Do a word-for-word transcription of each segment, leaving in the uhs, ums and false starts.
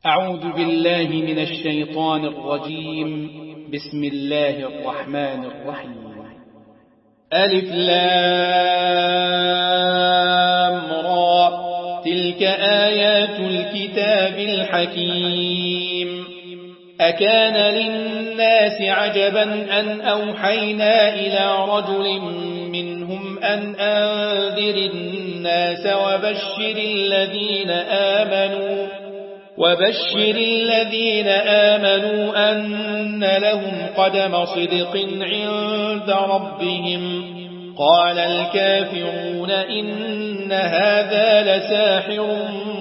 أعوذ بالله من الشيطان الرجيم. بسم الله الرحمن الرحيم. ألف لام را. تلك آيات الكتاب الحكيم. أكان للناس عجبا أن أوحينا إلى رجل منهم أن أنذر الناس وبشر الذين آمنوا وبشر الذين آمنوا أن لهم قدم صدق عند ربهم. قال الكافرون إن هذا لساحر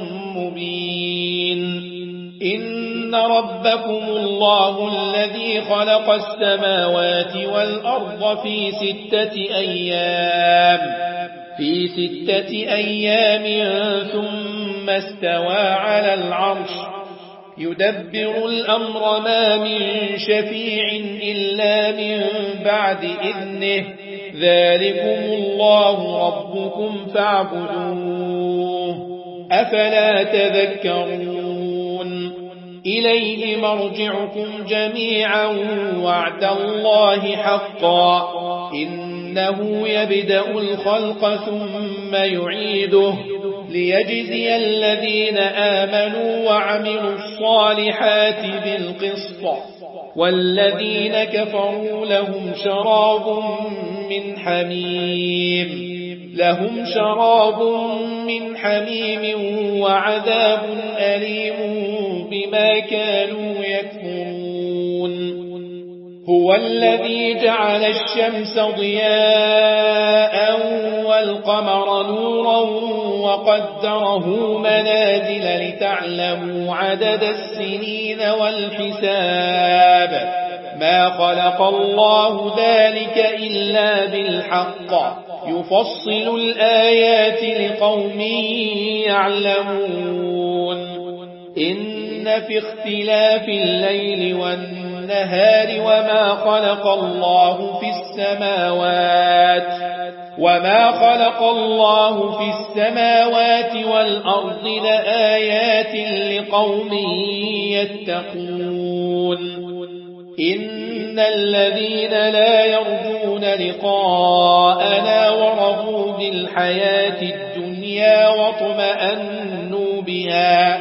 مبين. إن ربكم الله الذي خلق السماوات والأرض في ستة أيام في ستة أيام ثم استوى على العرش يدبر الأمر ما من شفيع إلا من بعد إذنه ذلكم الله ربكم فاعبدوه أفلا تذكرون. إليه مرجعكم جميعا وعد الله حقا إنه يبدأ الخلق ثم يعيده ليجزي الذين آمنوا وعملوا الصالحات بالقسط والذين كفروا لهم شراب من حميم لهم شراب من حميم وعذاب أليم بما كانوا يكفرون. هو الذي جعل الشمس ضياء والقمر نورا وقدره منازل لتعلموا عدد السنين والحساب ما خلق الله ذلك إلا بالحق يفصل الآيات لقوم يعلمون. إن في اختلاف الليل والنهار وما خلق الله في السماوات وما خلق الله في السماوات والأرض لآيات لقوم يتقون. إن الذين لا يرجون لقاءنا ورضوا بالحياة الدنيا واطمأنوا بها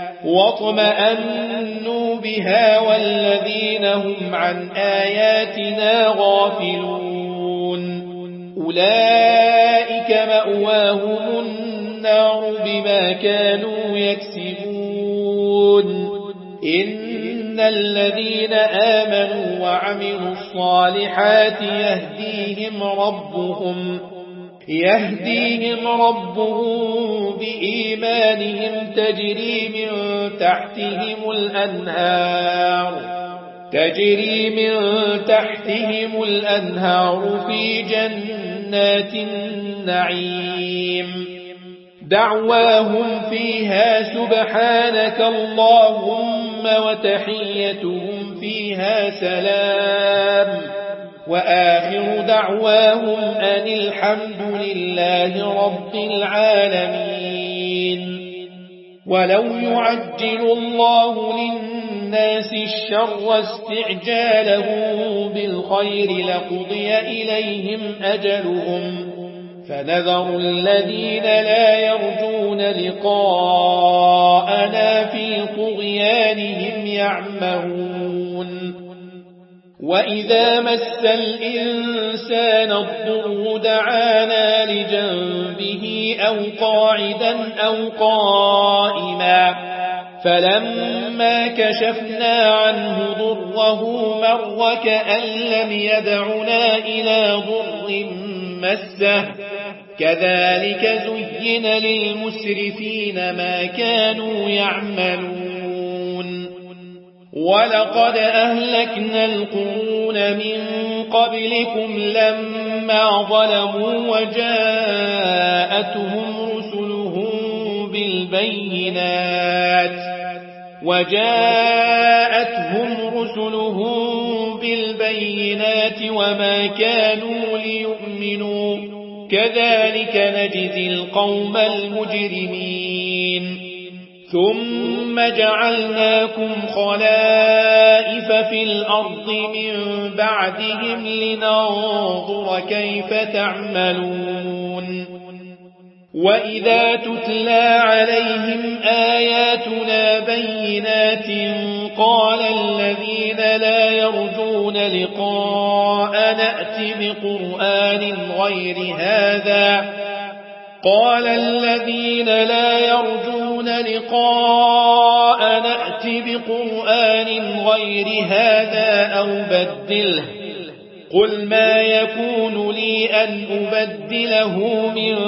واطمأنوا بها والذين هم عن آياتنا غافلون أولئك مأواهم النار بما كانوا يكسبون. إن الذين آمنوا وعملوا الصالحات يهديهم ربهم يهديهم ربهم بإيمانهم تجري من تحتهم الأنهار تجري من تحتهم الأنهار في جنات النعيم دعواهم فيها سبحانك اللهم وتحيتهم فيها سلام وآخر دعواهم أن الحمد لله رب العالمين. ولو يعجل الله للناس الشر استعجاله بالخير لقضي إليهم أجلهم فنذر الذين لا يرجون لقاءنا في طغيانهم يعمهون. وإذا مس الإنسان الضر دعانا لجنبه أو قاعدا أو قائما فلما كشفنا عنه ضره مر كأن لم يدعنا إلى ضر مسه كذلك زين للمسرفين ما كانوا يعملون. ولقد أهلكنا القرون من قبلكم لما ظلموا وجاءتهم رسلهم بالبينات وجاءتهم رسلهم بالبينات وما كانوا ليؤمنوا كذلك نجزي القوم المجرمين ثم جعلناكم خلائف في الأرض من بعدهم لننظر كيف تعملون وإذا تتلى عليهم آياتنا بينات قال الذين لا يرجون لقاء نأتي بقرآن غير هذا قال الذين لا يرجون لقاء نأتي بقرآن غير هذا أو بدله قل ما يكون لي أن أبدله من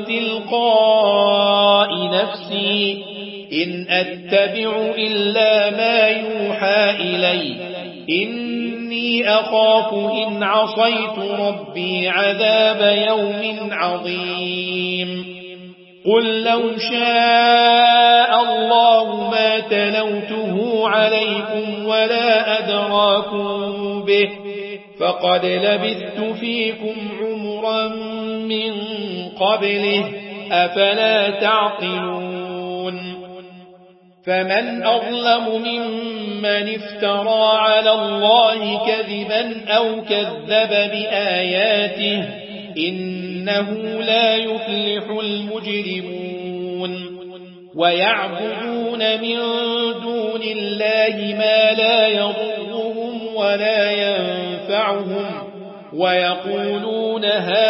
تلقاء نفسي إن أتبع إلا ما يوحى إلي إني أخاف إن عصيت ربي عذاب يوم عظيم قل لو شاء الله ما تلوته عليكم ولا أدراكم به فقد لبثت فيكم عمرا من قبله أفلا تعقلون فمن أظلم ممن افترى على الله كذبا أو كذب بآياته إنه لا يفلح المجرمون ويعبدون من دون الله ما لا يضرهم ولا ينفعهم ويقولون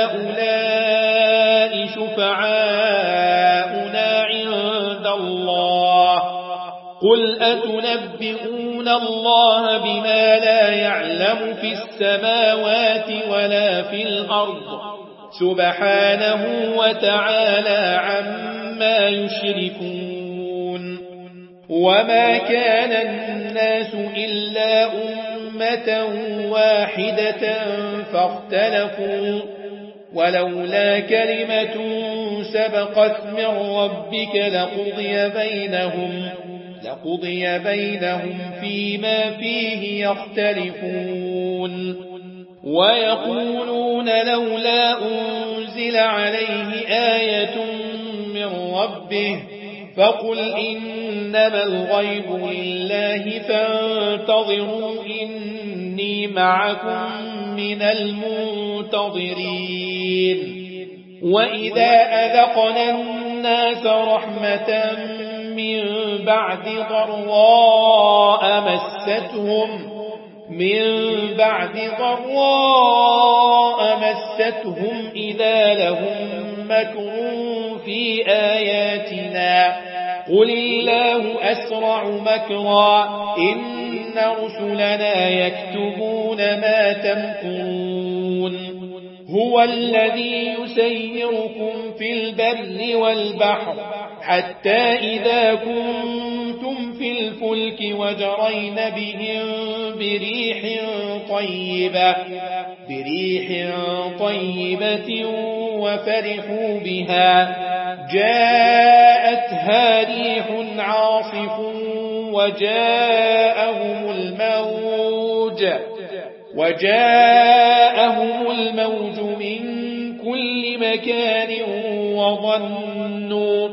هؤلاء شفعاؤنا عند الله قل أتنبئون الله بما لا يعلم في السماوات ولا في الأرض سبحانه وتعالى عما يشركون وما كان الناس إلا أمة واحدة فاختلفوا ولولا كلمة سبقت من ربك لقضي بينهم لقضي بينهم فيما فيه يختلفون ويقولون لولا أنزل عليه آية من ربه فقل إنما الغيب لله فانتظروا إني معكم من المنتظرين وإذا أذقنا الناس رحمة من بعد ضراء مستهم من بعد ضراء مستهم إذا لهم مكر في آياتنا قل الله أسرع مكرا إن رسلنا يكتبون ما تمكرون هو الذي يسيركم في البر والبحر حتى إذا كنتم في الفلك وجرين بهم بريح طيبة بريح طيبة وفرحوا بها جاءتها ريح عاصف وجاءهم الموج وجاءهم الموج من كل مكان وظنوا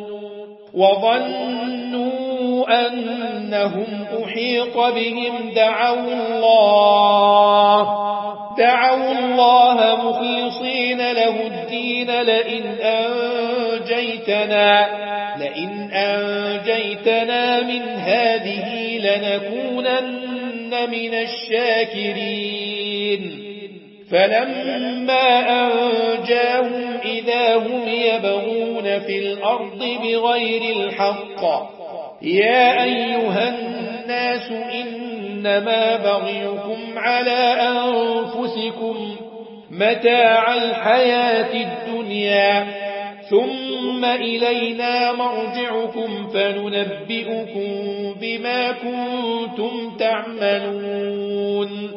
وظنوا أنهم أحيط بهم دعوا الله دعوا الله مخلصين له الدين لئن أنجيتنا لئن أنجيتنا من هذه لنكونن من الشاكرين فلما أنجاهم إذا هم يبغون في الأرض بغير الحق يا أيها الناس إنما بغيكم على أنفسكم متاع الحياة الدنيا ثم إلينا مرجعكم فننبئكم بما كنتم تعملون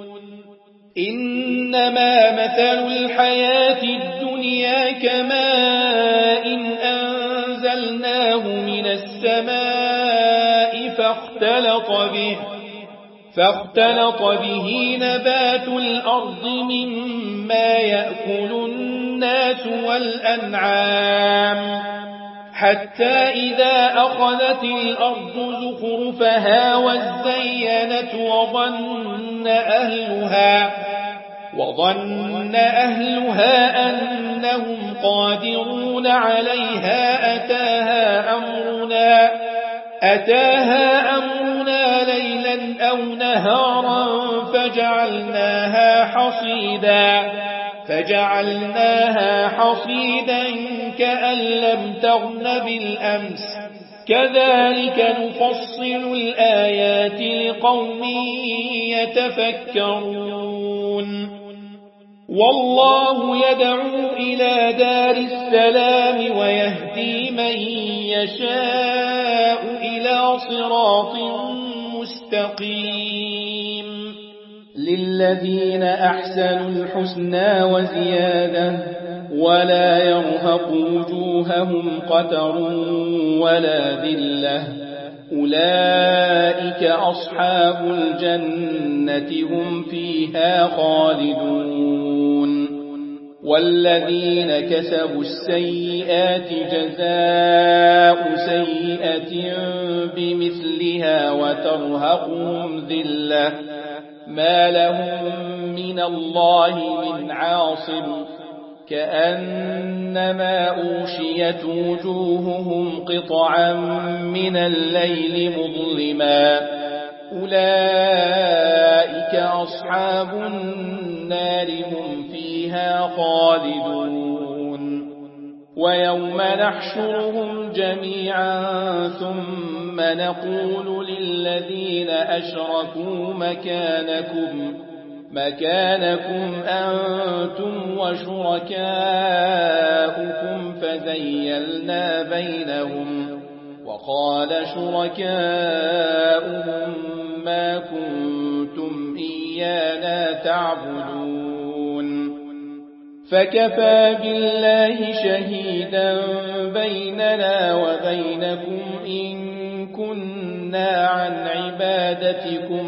إنما مثل الحياة الدنيا كماء إن أنزلناه من السماء فاختلط به فاختلط به نبات الأرض مما يأكل الناس والأنعام حتى إذا أخذت الأرض زخرفها وزينت وظن أهلها وظن أهلها أنهم قادرون عليها أتاها أمرنا أتاها أمرنا ليلا أو نهارا فجعلناها حصيدا فجعلناها حصيدا كأن لم تغن بالأمس كذلك نفصل الآيات لقوم يتفكرون والله يدعو إلى دار السلام ويهدي من يشاء إلى صراط مستقيم للذين أحسنوا الحسنى وزيادة ولا يرهق وجوههم قتر ولا ذلة أولئك أصحاب الجنة هم فيها خالدون والذين كسبوا السيئات جزاء سيئة بمثلها وترهقهم ذلة ما لهم من الله من عاصم كأنما أوشيت وجوههم قطعا من الليل مظلما أولئك أصحاب النار هم فيها خالدون ويوم نحشرهم جميعا ثم نقول للذين أشركوا مكانكم مكانكم أنتم وشركاؤكم فزيلنا بينهم وقال شركاؤهم ما كنتم إيانا تعبدون فكفى بالله شهيدا بيننا وبينكم إن كنا عن عبادتكم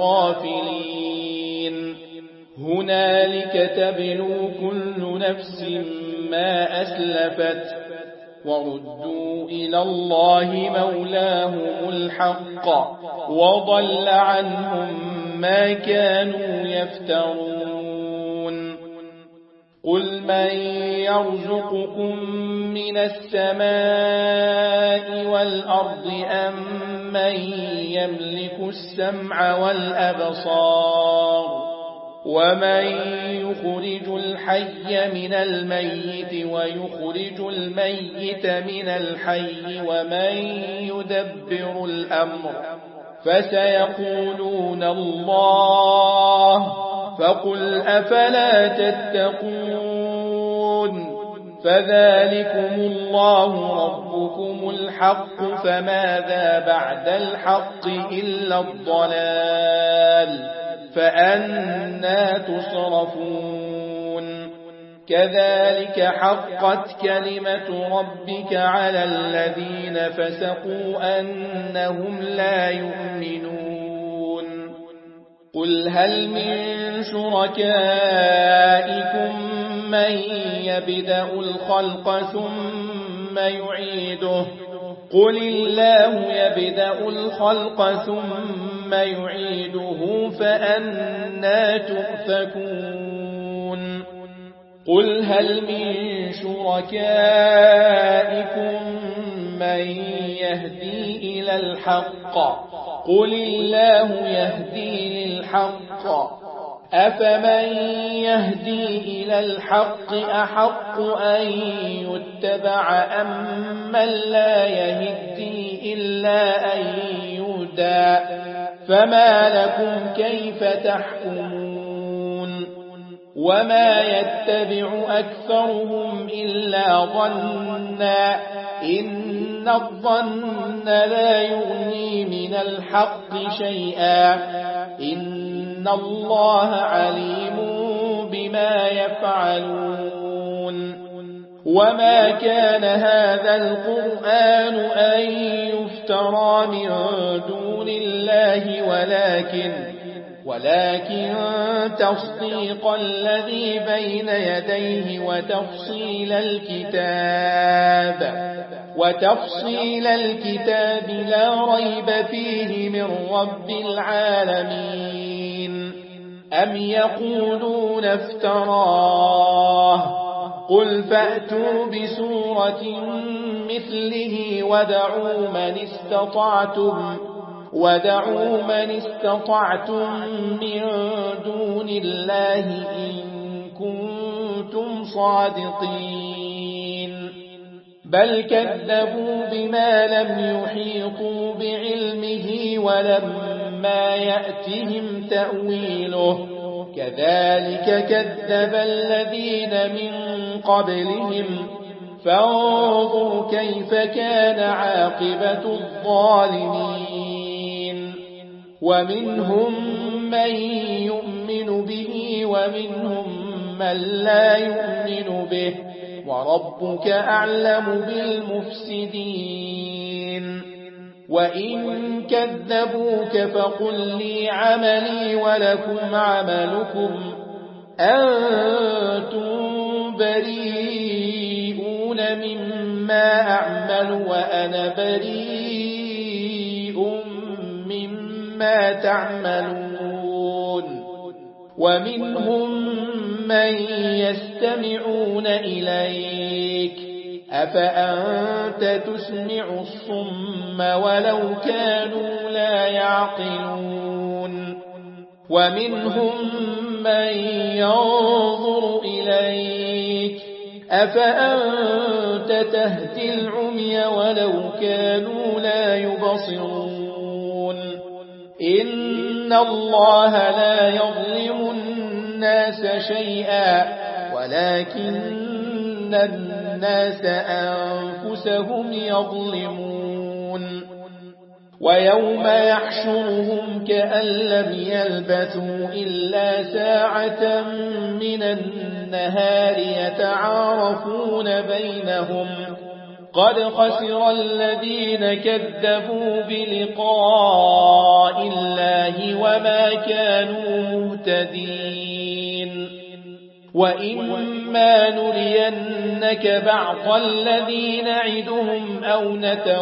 لغافلين هنالك تبلو كل نفس ما أسلفت وردوا إلى الله مولاهم الحق وضل عنهم ما كانوا يفترون قل من يرزقكم من السماء والأرض أم من يملك السمع والأبصار ومن يخرج الحي من الميت ويخرج الميت من الحي ومن يدبر الأمر فسيقولون الله فقل أفلا تتقون فذلكم الله ربكم الحق فماذا بعد الحق إلا الضلال فأنا تصرفون كذلك حقت كلمة ربك على الذين فسقوا أنهم لا يؤمنون قل هل من شركائكم من يبدأ الخلق ثم يعيده قل الله يبدأ الخلق ثم يعيده فأنا تؤفكون قل هل من شركائكم من يهدي إلى الحق قل الله يهدي للحق أفمن يهدي إلى الحق أحق أن يتبع أم من لا يهدي إلا أن يهدى فما لكم كيف تحكمون وما يتبع أكثرهم إلا ظنا إن الظن لا يغني من الحق شيئا إن الله عليم بما يفعلون وما كان هذا القرآن أن يفترى من دون الله ولكن ولكن تصديق الذي بين يديه وتفصيل الكتاب وتفصيل الكتاب لا ريب فيه من رب العالمين. أم يقولون افتراه قل فأتوا بسورة مثله ودعوا من استطعتم ودعوا من استطعتم من دون الله إن كنتم صادقين. بل كذبوا بما لم يحيطوا بعلمه ولما يأتهم تأويله كذلك كذب الذين من قبلهم فانظر كيف كان عاقبة الظالمين. ومنهم من يؤمن به ومنهم من لا يؤمن به وربك أعلم بالمفسدين. وإن كذبوك فقل لي عملي ولكم عملكم أنتم بريئون مما أعمل وأنا بريء مما تعملون. ومنهم من يستمعون إليك أفأنت تسمع الصم ولو كانوا لا يعقلون. ومنهم من ينظر إليك أفأنت تهدي العمي ولو كانوا لا يبصرون. إن الله لا يظلم الناس شيئا ولكن الناس أنفسهم يظلمون. ويوم يحشرهم كأن لم يلبثوا إلا ساعة من النهار يتعارفون بينهم قد خسر الذين كذبوا بلقاء الله وما كانوا مهتدين. وإما نرينك بعض الذين نعدهم أو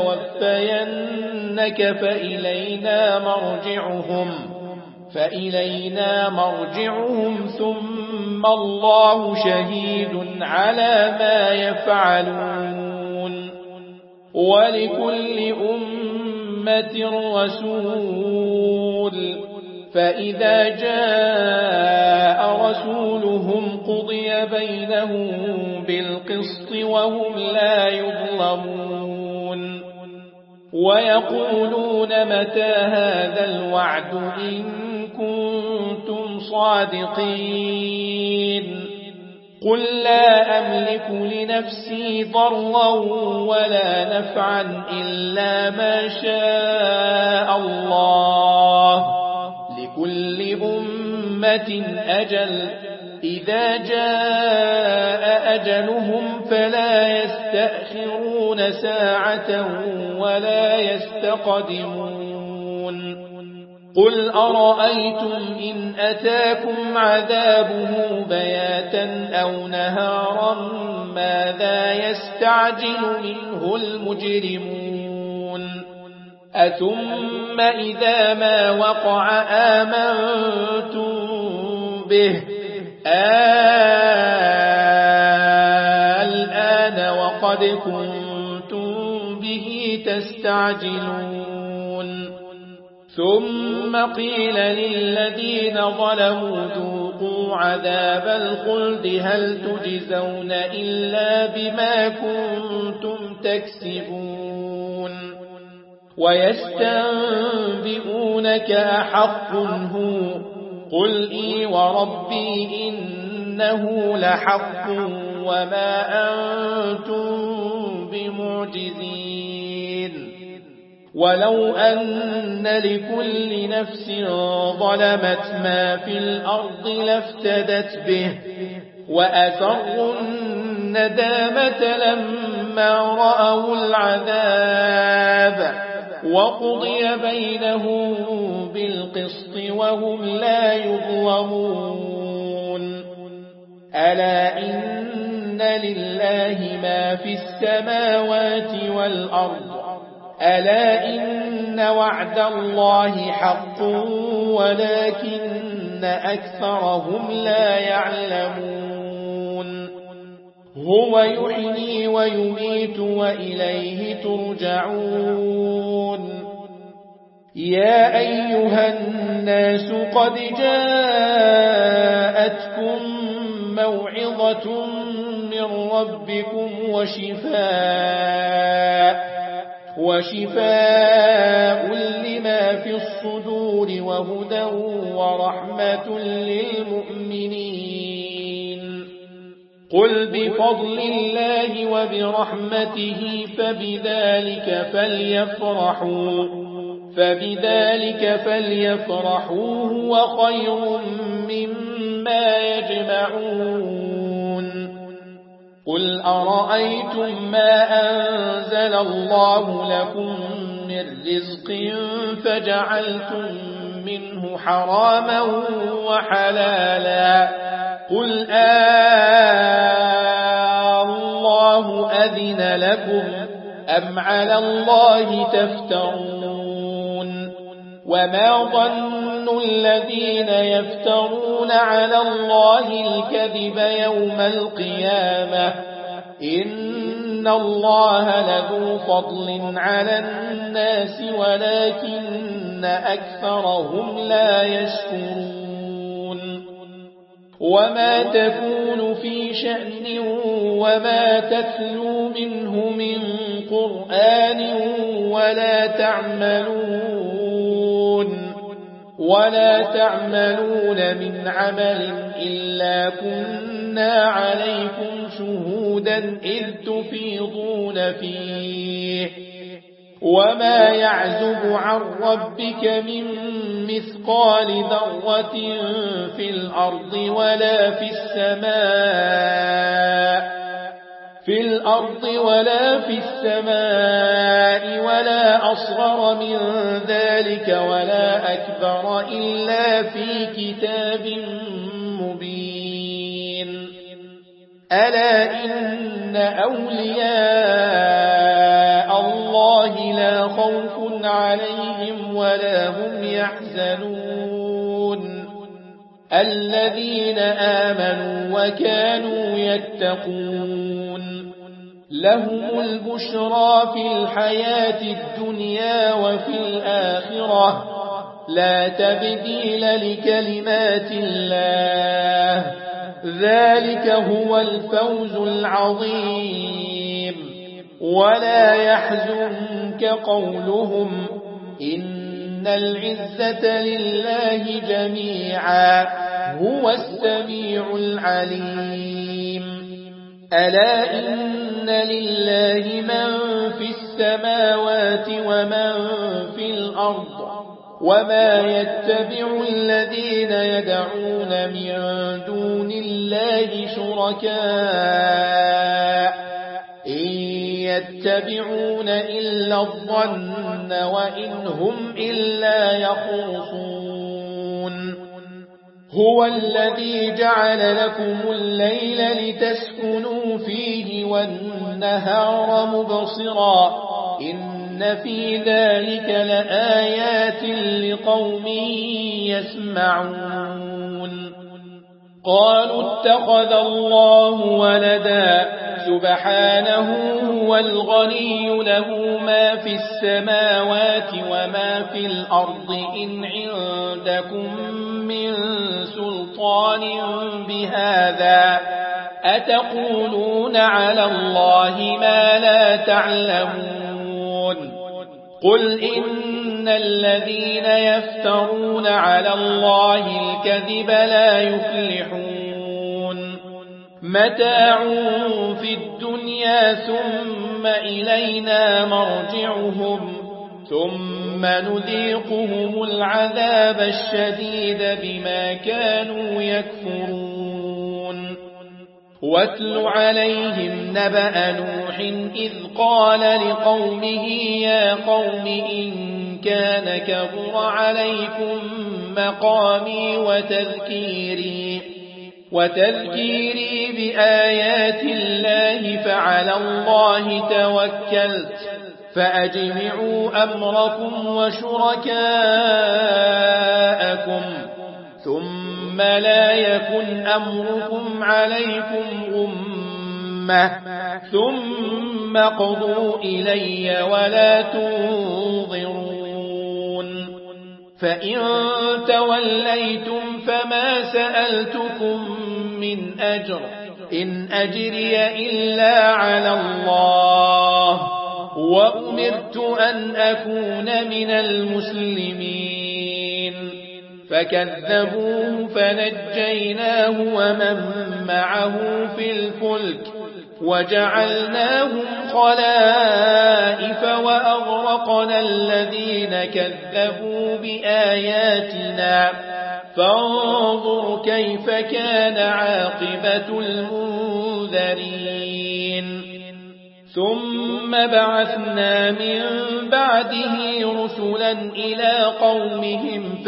نتوفينك فإلينا مرجعهم فإلينا مرجعهم ثم الله شهيد على ما يفعلون. ولكل أمة رسول فإذا جاء رسولهم قضي بينهم بالقسط وهم لا يظلمون. ويقولون متى هذا الوعد إن كنتم صادقين. قل لا أملك لنفسي ضرا ولا نفعا إلا ما شاء الله لكل أمة أجل إذا جاء أجلهم فلا يستأخرون ساعة ولا يستقدمون. قل أرأيتم إن أتاكم عذابه بياتا أو نهارا ماذا يستعجل منه المجرمون. أثم إذا ما وقع آمنتم به الآن وقد كنتم به تستعجلون. ثم قيل للذين ظلموا ذوقوا عذاب الخلد هل تجزون إلا بما كنتم تكسبون. ويستنبئونك أحق هو قل إي وربي إنه لحق وما أنتم بمعجزين. ولو أن لكل نفس ظلمت ما في الأرض لافتدت به وأسروا الندامة لما رأوا العذاب وقضي بينهم بالقسط وهم لا يظلمون. ألا إن لله ما في السماوات والأرض ألا إن وعد الله حق ولكن أكثرهم لا يعلمون هو يحيي ويميت وإليه ترجعون يا أيها الناس قد جاءتكم موعظة من ربكم وشفاء وشفاء لما في الصدور وهدى ورحمة للمؤمنين قل بفضل الله وبرحمته فبذلك فليفرحوا فبذلك فليفرحوا هو خير مما يجمعون قل أرأيتم ما أنزل الله لكم من رزق فجعلتم منه حراما وحلالا قل آه الله أذن لكم أم على الله تفترون وما ظن الذين يفترون على الله الكذب يوم القيامة إن الله لذو فضل على الناس ولكن أكثرهم لا يشكرون وما تكون في شأن وما تتلو منه من قرآن ولا تعملون ولا تعملون من عمل إلا كنا عليكم شهودا إذ تفيضون فيه وما يعزب عن ربك من مثقال ذرة في الأرض ولا في السماء في الأرض ولا في السماء ولا أصغر من ذلك ولا أكبر إلا في كتاب مبين ألا إن أولياء الله لا خوف عليهم ولا هم يحزنون الذين آمنوا وكانوا يتقون لهم البشرى في الحياة الدنيا وفي الآخرة لا تبديل لكلمات الله ذلك هو الفوز العظيم ولا يحزنك قولهم إن العزة لله جميعا هو السميع العليم ألا إن لله من في السماوات ومن في الأرض وما يتبع الذين يدعون من دون الله شركاء إن يتبعون إلا الظن وإن هم إلا يخرصون هو الذي جعل لكم الليل لتسكنوا فيه والنهار مبصرا إن في ذلك لآيات لقوم يسمعون قالوا اتخذ الله ولدا سبحانه هو الغني له ما في السماوات وما في الأرض إن عندكم من سلطان بهذا أتقولون على الله ما لا تعلمون قل إن الذين يفترون على الله الكذب لا يفلحون متاع في الدنيا ثم إلينا مرجعهم ثم نذيقهم العذاب الشديد بما كانوا يكفرون واتل عليهم نبأ نوح إذ قال لقومه يا قوم إن كان كبر عليكم مقامي وتذكيري وتذكيري بآيات الله فعلى الله توكلت فأجمعوا أمركم وشركاءكم ثم لا يكن أمركم عليكم غمة ثم قضوا إلي ولا تنظرون فإن توليتم فما سألتكم من أجر إن أجري إلا على الله وأمرت أن أكون من المسلمين فكذبوه فنجيناه ومن معه في الفلك وجعلناهم خلائف وأغرقنا الذين كذبوا بآياتنا فانظر كيف كان عاقبة المنذرين ثم بعثنا من بعده رسلا إلى قومهم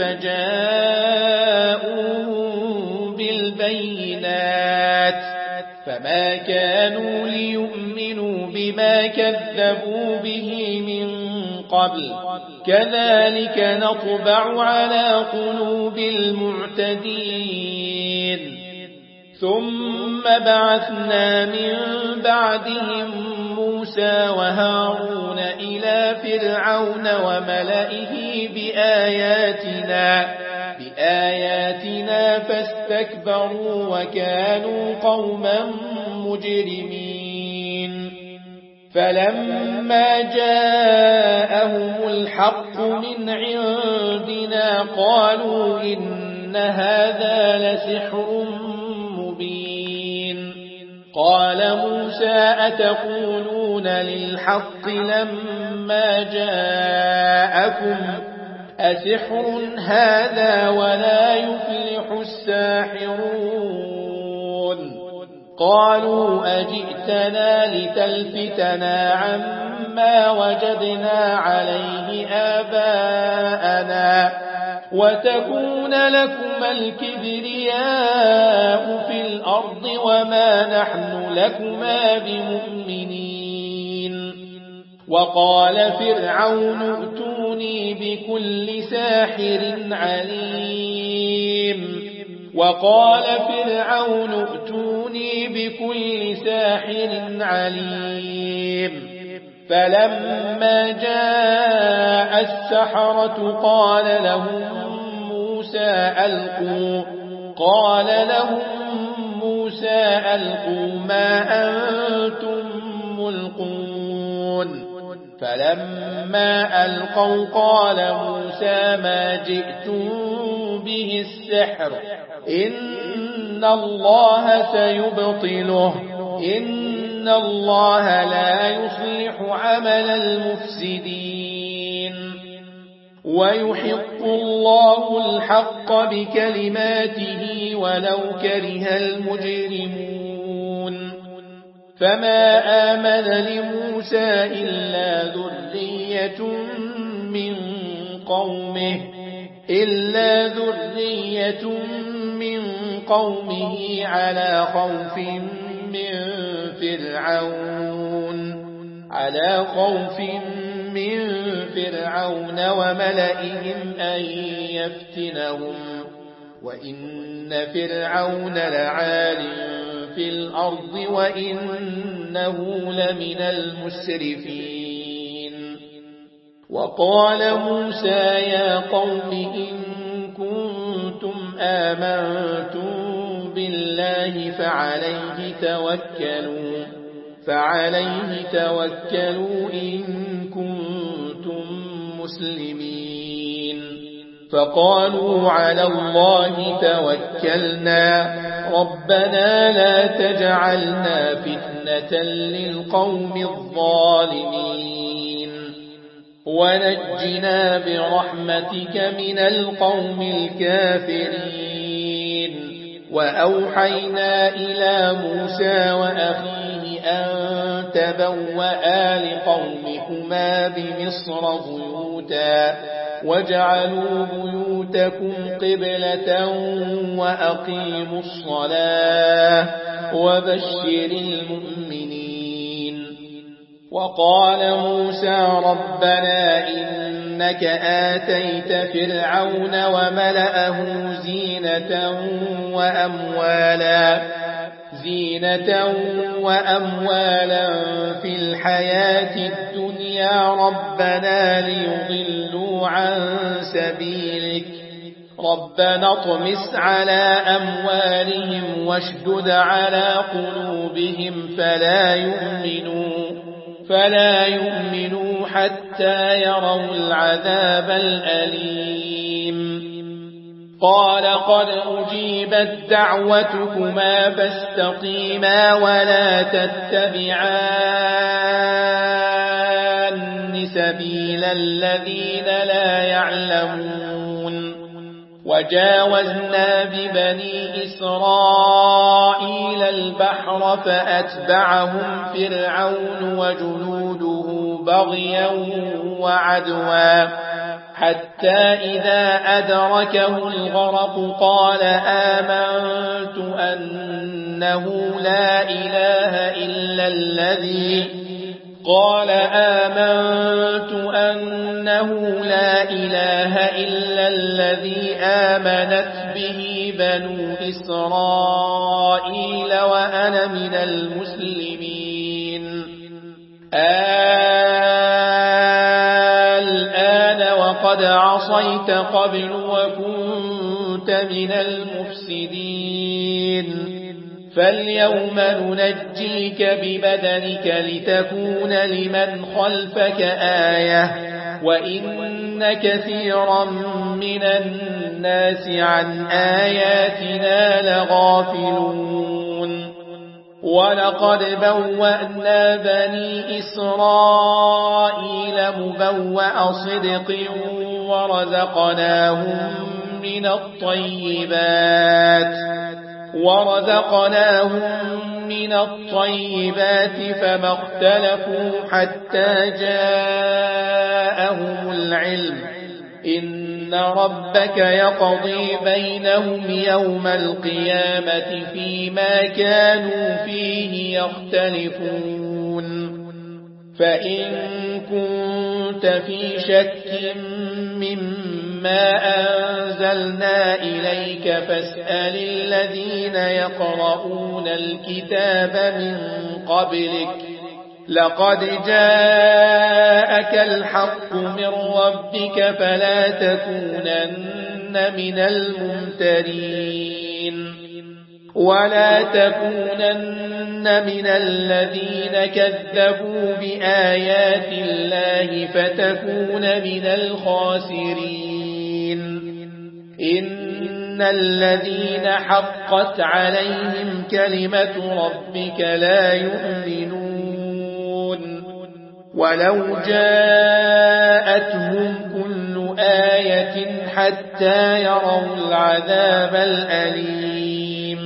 فجاءوا بالبينات فما كانوا ليؤمنوا بما كذبوا به من قبل كذلك نطبع على قلوب المعتدين ثم بعثنا من بعدهم موسى وهارون إلى فرعون وملئه بآياتنا بآياتنا فاستكبروا وكانوا قوما مجرمين فلما جاءهم الحق من عندنا قالوا إن هذا لسحر مبين قال موسى أتقولون للحق لما جاءكم أسحر هذا ولا يفلح الساحرون قالوا أجئتنا لتلفتنا عما وجدنا عليه آباءنا وتكون لكما الكبرياء في الأرض وما نحن لكما بمؤمنين وقال فرعون ائتوني بكل ساحر عليم وقال فرعون ائتوني بكل ساحر عليم فلما جاء السحرة قال لهم موسى ألقوا قال لهم موسى ألقوا ما أنتم ملقون فلما ألقوا قال موسى ما جئتم به السحر إن الله سيبطله إن الله لا يصلح عمل المفسدين ويحق الله الحق بكلماته ولو كره المجرمون فما آمن لموسى إلا ذرية من قومه إلا ذرية من قومه على خوف من فرعون على خوف من فرعون وملئهم أن يفتنهم وإن فرعون لعال في الأرض وإنه لمن المسرفين وقال موسى يا قوم إن كنتم آمنتم بالله فعليه توكلوا فعليه توكلوا إن كنتم مسلمين فقالوا على الله توكلنا ربنا لا تجعلنا فتنة للقوم الظالمين ونجنا برحمتك من القوم الكافرين وأوحينا إلى موسى وأخيه أن تبوأ لقومكما بمصر بيوتا واجعلوا بيوتكم قبلة وأقيموا الصلاة وبشر المؤمنين. وقال موسى ربنا إنك آتيت فرعون وملأه زينة وأموالا زينة وأموالا في الحياة الدنيا ربنا ليضلوا عن سبيلك ربنا اطمس على أموالهم واشدد على قلوبهم فلا يؤمنوا فلا يؤمنوا حتى يروا العذاب الأليم. قال قد أجيبت دعوتكما فاستقيما ولا تتبعان سبيل الذين لا يعلمون. وجاوزنا ببني إسرائيل البحر فأتبعهم فرعون وجنوده بغيا وعدوا حتى إذا أدركه الغرق قال آمنت أنه لا إله إلا الذي قال آمنت أنه لا إله إلا الذي آمنت به بنو إسرائيل وأنا من المسلمين. الآن وقد عصيت قبل وكنت من المفسدين فاليوم ننجيك ببدنك لتكون لمن خلفك آية وإن كثيرا من الناس عن آياتنا لغافلون. ولقد بوأنا بني إسرائيل مبوأ صدق ورزقناهم من الطيبات ورزقناهم من الطيبات فما اختلفوا حتى جاءهم العلم إن ربك يقضي بينهم يوم القيامة فيما كانوا فيه يختلفون. فإن كنت في شك مما أنزلنا إليك فاسأل الذين يقرؤون الكتاب من قبلك لقد جاءك الحق من ربك فلا تكونن من الممترين ولا تكونن من الذين كذبوا بآيات الله فتكون من الخاسرين. إن الذين حقت عليهم كلمة ربك لا يؤمنون ولو جاءتهم كل آية حتى يروا العذاب الأليم.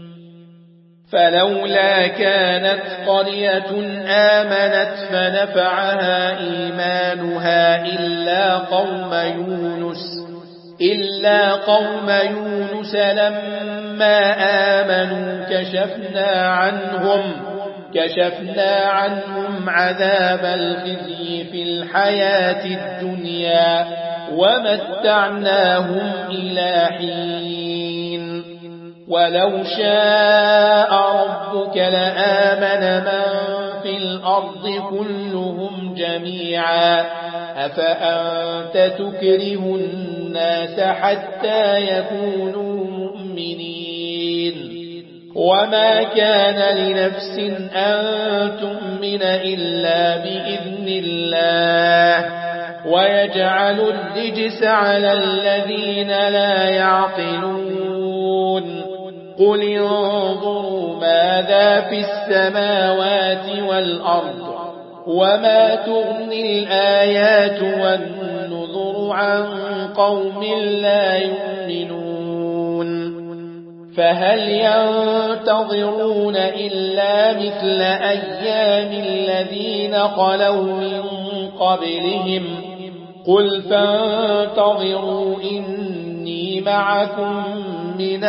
فلولا كانت قرية آمنت فنفعها إيمانها إلا قوم يونس إلا قوم يونس لما آمنوا كشفنا عنهم كشفنا عنهم عذاب الخزي في الحياة الدنيا ومتعناهم إلى حين. ولو شاء ربك لآمن من في الأرض كلهم جميعا أفأنت تكره الناس حتى يكونوا مؤمنين. وما كان لنفس أن تؤمن إلا بإذن الله ويجعل الرجس على الذين لا يعقلون. قل انظروا ماذا في السماوات والأرض وما تغني الآيات والنذر عن قوم لا يؤمنون. فهل ينتظرون إلا مثل أيام الذين خلوا من قبلهم قل فانتظروا إني معكم من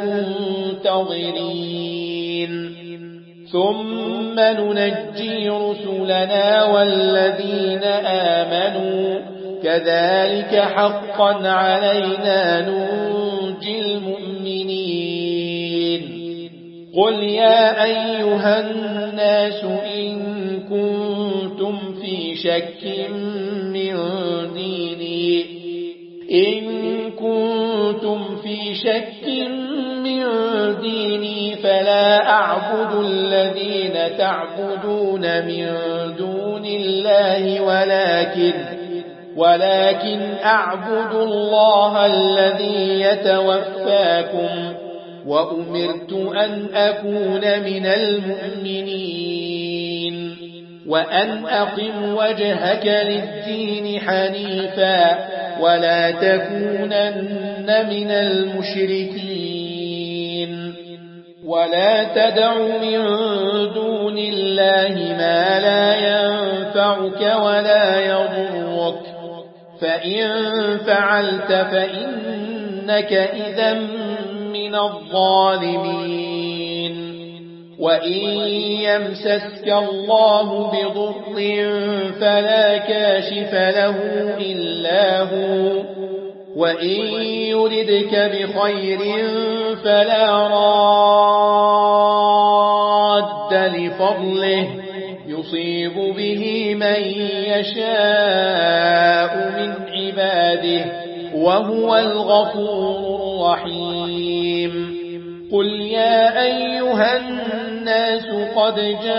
المنتظرين ثم ننجي رسلنا والذين آمنوا كذلك حقا علينا ننجي المؤمنين قل يا أيها الناس إن كنتم في شك من ديني إن كنتم في شك من ديني فلا أعبد الذين تعبدون من دون الله ولكن ولكن أعبد الله الذي يتوفاكم وأمرت أن أكون من المؤمنين وأن أقم وجهك للدين حنيفا ولا تكونن من المشركين ولا تدع من دون الله ما لا ينفعك ولا يضرك فإن فعلت فإنك إذا من الظالمين وإن يمسسك الله بضر فلا كاشف له إلا هو وإن يردك بخير فلا راد لفضله يصيب به من يشاء من عباده وهو الغفور الرحيم قل يا أيها الناس قد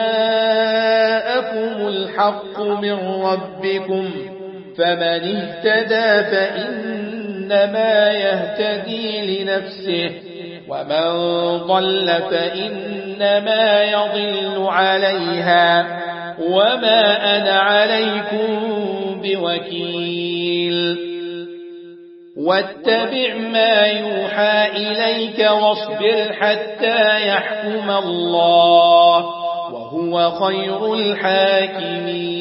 جاءكم الحق من ربكم فمن اهتدى فإنما يهتدي لنفسه ومن ضل فإنما يضل عليها وما أنا عليكم بوكيل واتبع ما يوحى إليك واصبر حتى يحكم الله وهو خير الحاكمين